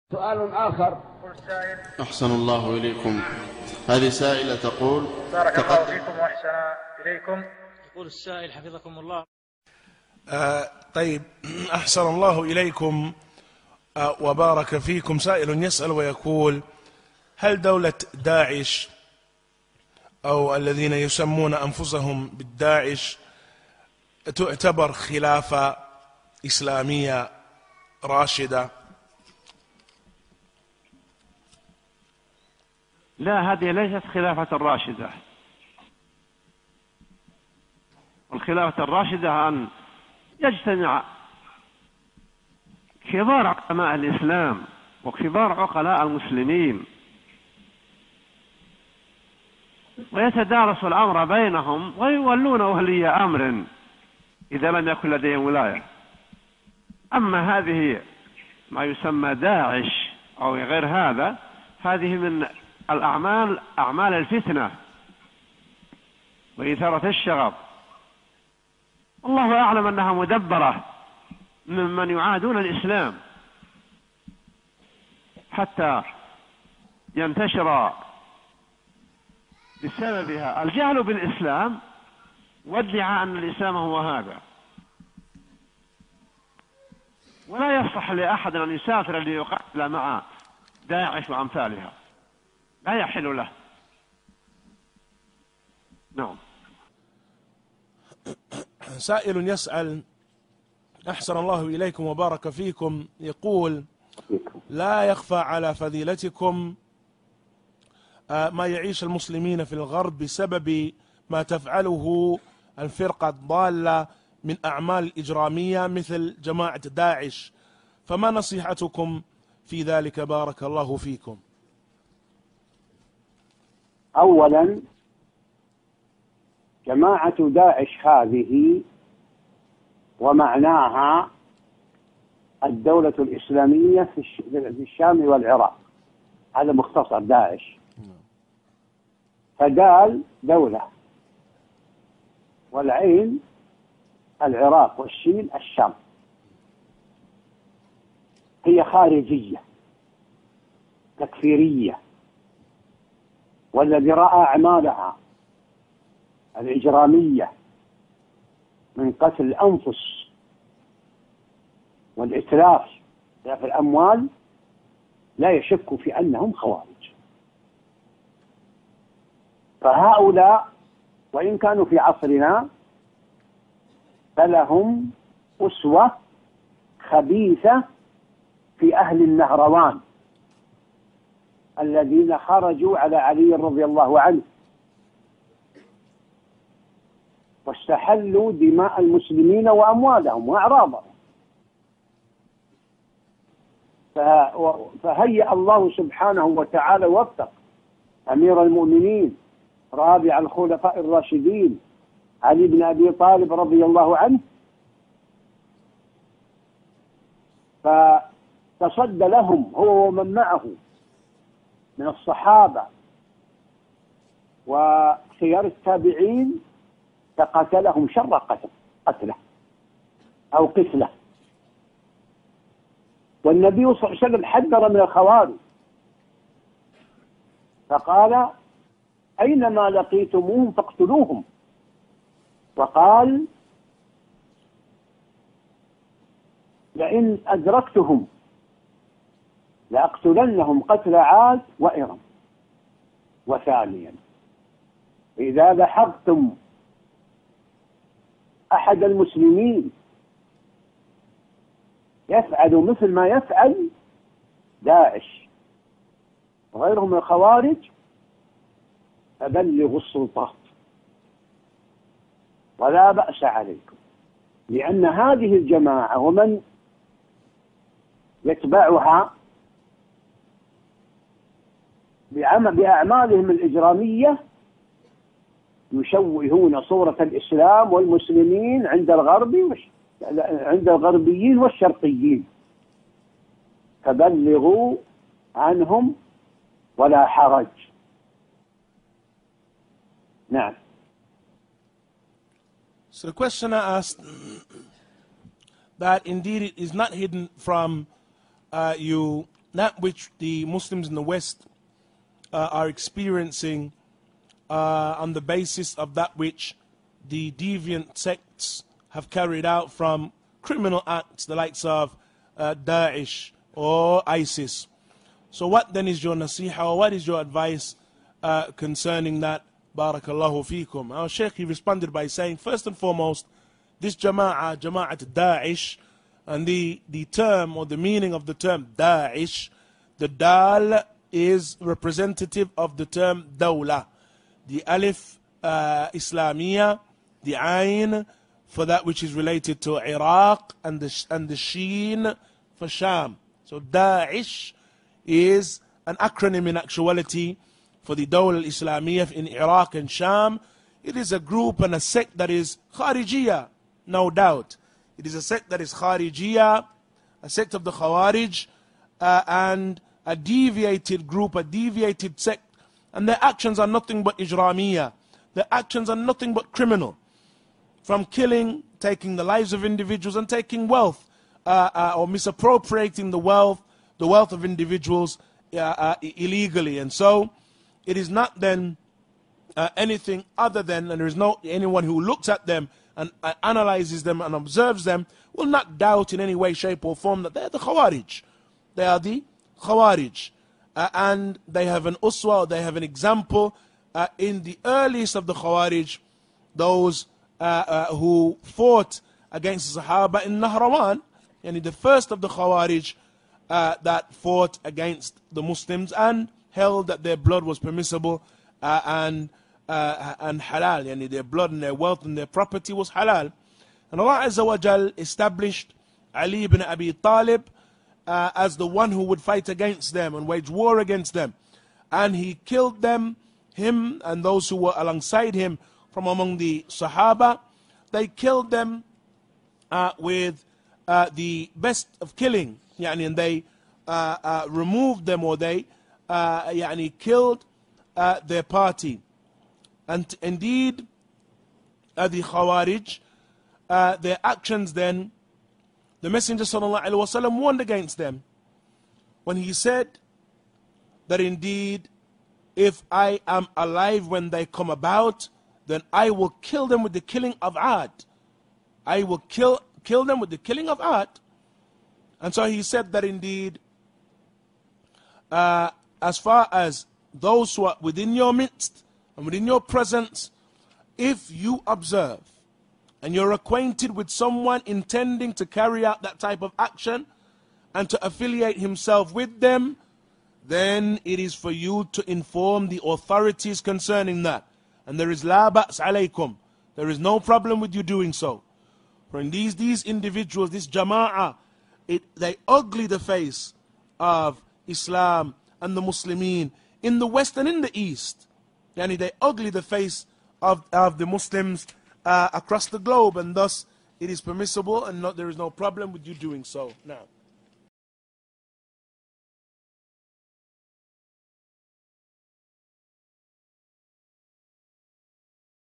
سؤال آخر. أحسن الله إليكم. هذه سائلة تقول: بارك الله فيكم وأحسن إليكم. يقول السائل حفظكم الله. طيب، أحسن الله إليكم وبارك فيكم. سائل يسأل ويقول: هل دولة داعش أو الذين يسمون أنفسهم بالداعش تعتبر خلافة إسلامية راشدة؟ لا، هذه ليست خلافة الراشدة. الخلافة الراشدة أن يجتمع كبار علماء الإسلام وكبار عقلاء المسلمين ويتدارسوا الأمر بينهم ويولون ولي أمر إذا لم يكن لديهم ولاية. أما هذه ما يسمى داعش أو غير هذا، هذه من الأعمال أعمال الفتنة وإثارة الشغب. الله أعلم أنها مدبرة ممن يعادون الإسلام حتى ينتشر بسببها الجهل بالإسلام وادعاء أن الإسلام هو هذا. ولا يصح لأحد أن يسافر ليقاتل مع داعش وأمثالها، لا يحل له. نعم. سائل يسأل: أحسن الله إليكم وبارك فيكم، يقول: لا يخفى على فضيلتكم ما يعيش المسلمين في الغرب بسبب ما تفعله الفرقة الضالة من أعمال إجرامية مثل جماعة داعش، فما نصيحتكم في ذلك؟ بارك الله فيكم. أولا، جماعة داعش هذه ومعناها الدولة الإسلامية في الشام والعراق، هذا مختصر داعش. فدال دولة، والعين العراق، والشين الشام. هي خارجية تكفيرية، والذي رأى أعمالها الإجرامية من قتل الأنفس والإتلاف في الأموال لا يشك في أنهم خوارج. فهؤلاء وإن كانوا في عصرنا فلهم أسوة خبيثة في أهل النهروان الذين خرجوا على علي رضي الله عنه واستحلوا دماء المسلمين وأموالهم وأعراضهم. فهيأ الله سبحانه وتعالى وفق أمير المؤمنين رابع الخلفاء الراشدين علي بن أبي طالب رضي الله عنه، فتصدى لهم هو ومن معه من الصحابة وخيار التابعين، فقتلهم شر قتله أو قتله. والنبي صلى الله عليه وسلم حذر من الخوارج فقال: أينما لقيتموهم فاقتلوهم. وقال: لئن أدركتهم لأقتلنهم قتل عاد وإرم. وثانيا، إذا لاحظتم أحد المسلمين يفعل مثل ما يفعل داعش وغيرهم من الخوارج فبلغوا السلطات ولا بأس عليكم، لأن هذه الجماعة ومن يتبعها بأعمالهم الإجرامية يشوهون صورة الإسلام والمسلمين عند الغربيين والشرقيين، فبلغوا عنهم ولا حرج. نعم. So the questioner asked that indeed it is not hidden from you that which the Muslims in the West are experiencing on the basis of that which the deviant sects have carried out from criminal acts, the likes of Daesh or ISIS. So what then is your nasiha, or what is your advice concerning that? Barakallahu feekum. Our Shaykh, he responded by saying, first and foremost, this Jama'at Daesh, and the term or the meaning of the term Daesh, the Dal is representative of the term Dawla. The Alif Islamiyah, the Ain for that which is related to Iraq, and the Sheen for Sham. So Daesh is an acronym in actuality for the Dawla al-Islamiyah in Iraq and Sham. It is a group and a sect that is Kharijiyah, no doubt. It is a sect that is Kharijiyah, a sect of the Khawarij, and a deviated group, a deviated sect. And their actions are nothing but Ijramiyah. Their actions are nothing but criminal. From killing, taking the lives of individuals, and taking wealth, or misappropriating the wealth of individuals illegally. And so, it is not then anything other than, and there is no anyone who looks at them and analyzes them and observes them will not doubt in any way, shape or form that they are the Khawarij. They are the Khawarij. And they have an uswa, they have an example in the earliest of the Khawarij, those who fought against the Sahaba in Nahrawan, and the first of the Khawarij that fought against the Muslims and held that their blood was permissible and halal, yani their blood and their wealth and their property was halal. And Allah Azza wa Jal established Ali ibn Abi Talib as the one who would fight against them and wage war against them. And he killed them, him and those who were alongside him from among the Sahaba. They killed them with the best of killing, yani, and they removed them, or they killed their party. And indeed, the Khawarij, their actions then, the Messenger ﷺ warned against them when he said that indeed, if I am alive when they come about, then I will kill them with the killing of Ad. I will kill them with the killing of Ad. And so he said that indeed, as far as those who are within your midst and within your presence, if you observe and you're acquainted with someone intending to carry out that type of action and to affiliate himself with them, then it is for you to inform the authorities concerning that. And there is la ba's alaykum. There is no problem with you doing so. For in these individuals, this jama'ah, they ugly the face of Islam and the Muslimin in the West and in the East. Yani they ugly the face of the Muslims across the globe, and thus it is permissible and there is no problem with you doing so. Now.